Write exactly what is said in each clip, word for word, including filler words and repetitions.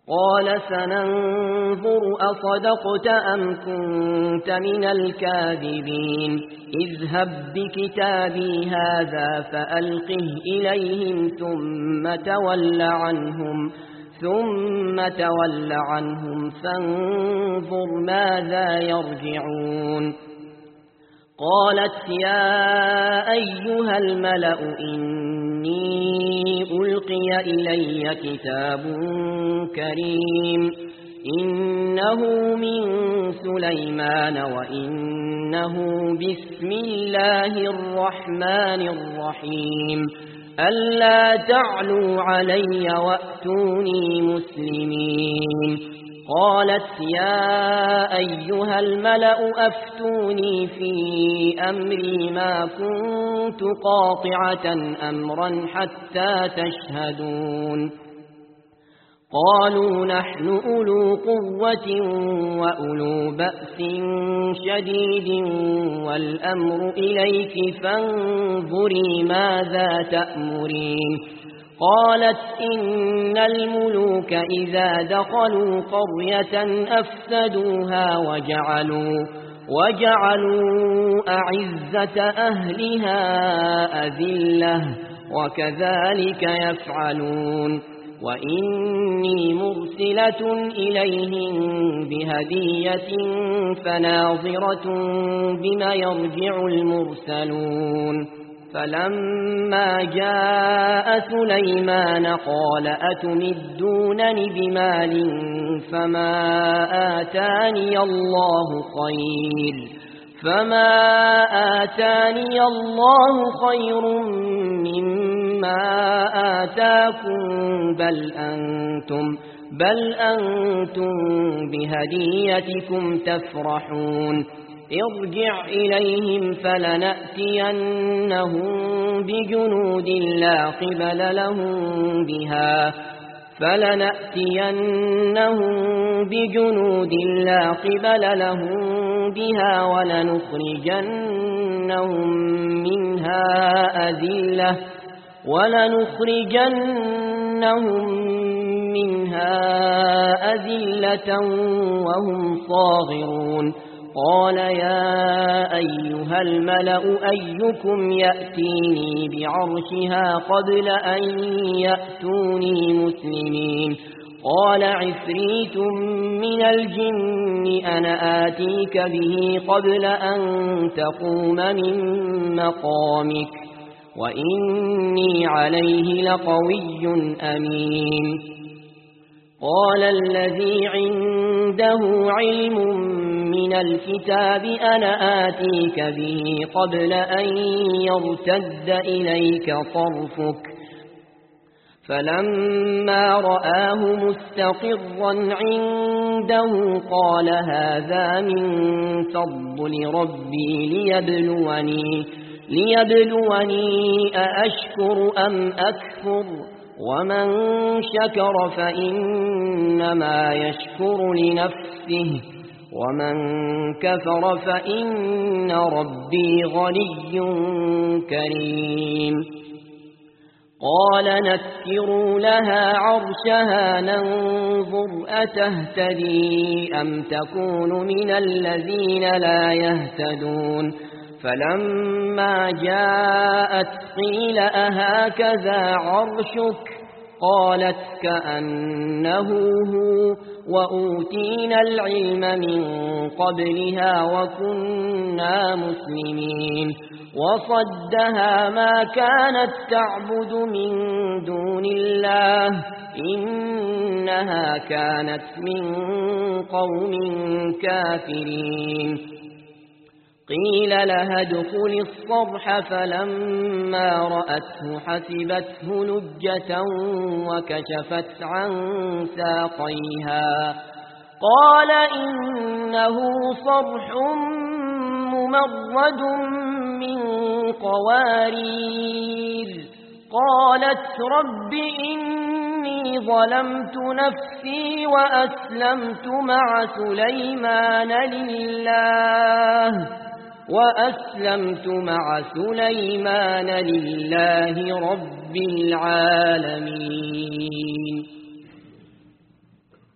قال سننظر أصدقت أم كنت من الكاذبين اذهب بكتابي هذا فألقه إليهم ثم تول عنهم ثم تول عنهم فانظر ماذا يرجعون قالت يا أيها الملأ إني ألقي إلي كتاب كريم إنه من سليمان وإنه بسم الله الرحمن الرحيم ألا تعلوا علي وأتوني مسلمين قالت يا أيها الملأ أفتوني في أمري ما كنت قاطعة أمرا حتى تشهدون قالوا نحن أولو قوة وأولو بأس شديد والأمر إليك فانظري ماذا تأمرين قالت إن الملوك إذا دخلوا قرية أفسدوها وجعلوا, وجعلوا أعزة أهلها أذلة وكذلك يفعلون وإني مرسلة إليهم بهدية فناظرة بما يرجع المرسلون فلما جاء سليمان قال أتمدونني بمال فما آتاني الله خير فما آتاني الله خير مما آتاكم بل أنتم بل أنتم بهديتكم تفرحون ارجع إليهم فلنأتينهم بجنود لا قبل لهم بها فلنأتينهم بجنود لا قبل لهم بها ولنخرجنهم منها أذلة ولنخرجنهم منها أذلة وهم صاغرون قال يا أيها الملأ أيكم يأتيني بعرشها قبل أن يأتوني مسلمين قال عفريت من الجن أنا آتيك به قبل أن تقوم من مقامك وإني عليه لقوي أمين قال الذي عنده علم من الكتاب أنا آتيك به قبل أن يرتد إليك طرفك فلما رآه مستقرا عنده قال هذا من فضل ربي ليبلوني, ليبلوني أأشكر أم أكفر ومن شكر فإنما يشكر لنفسه ومن كفر فإن ربي غني كريم قال نكروا لها عرشها ننظر أتهتدي أم تكون من الذين لا يهتدون فلما جاءت قيل أهكذا عرشك قالت كأنه هو وأوتينا العلم من قبلها وكنا مسلمين وصدها ما كانت تعبد من دون الله إنها كانت من قوم كافرين قيل لها ادخل الصرح فلما رأته حسبته لجة وكشفت عن ساقيها قال إنه صرح ممرد من قوارير قالت رب إني ظلمت نفسي وأسلمت مع سليمان لله وأسلمت مع سليمان لله رب العالمين.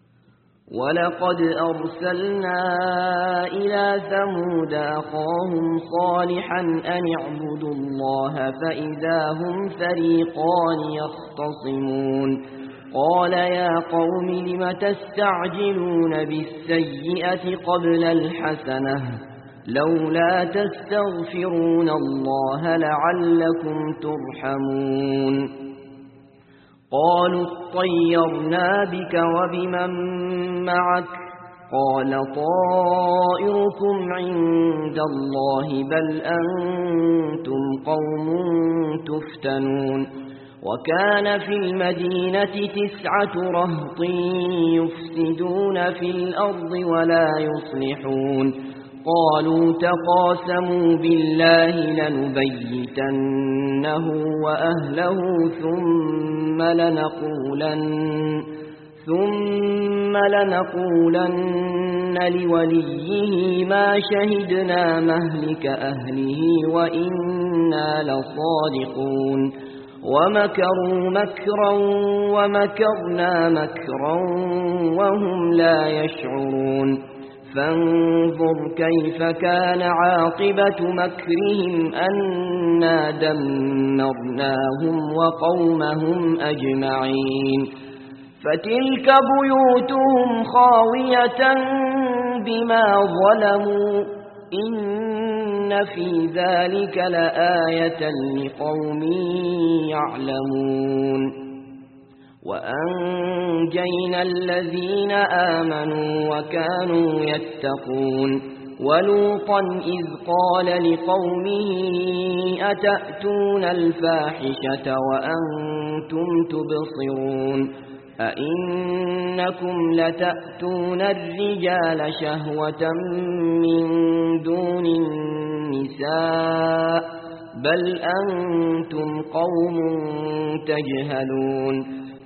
ولقد أرسلنا إلى ثمود أخاهم صالحا أن اعبدوا الله فإذا هم فريقان يختصمون قال يا قوم لم تستعجلون بالسيئة قبل الحسنة لولا تستغفرون الله لعلكم ترحمون قالوا اطيرنا بك وبمن معك قال طائركم عند الله بل أنتم قوم تفتنون وكان في المدينة تسعة رهط يفسدون في الأرض ولا يصلحون قالوا تقاسموا بالله لنبيتنه وأهله ثم لنقولن ثم لنقولن لوليه ما شهدنا مهلك أهله وإنا لصادقون ومكروا مكرا ومكرنا مكرا وهم لا يشعرون فانظر كيف كان عاقبة مكرهم أنا دمرناهم وقومهم أجمعين فتلك بيوتهم خاوية بما ظلموا إن في ذلك لآية لقوم يعلمون وأنجينا الذين آمنوا وكانوا يتقون ولوطا إذ قال لقومه أتأتون الفاحشة وأنتم تبصرون أئنكم لتأتون الرجال شهوة من دون النساء بل أنتم قوم تجهلون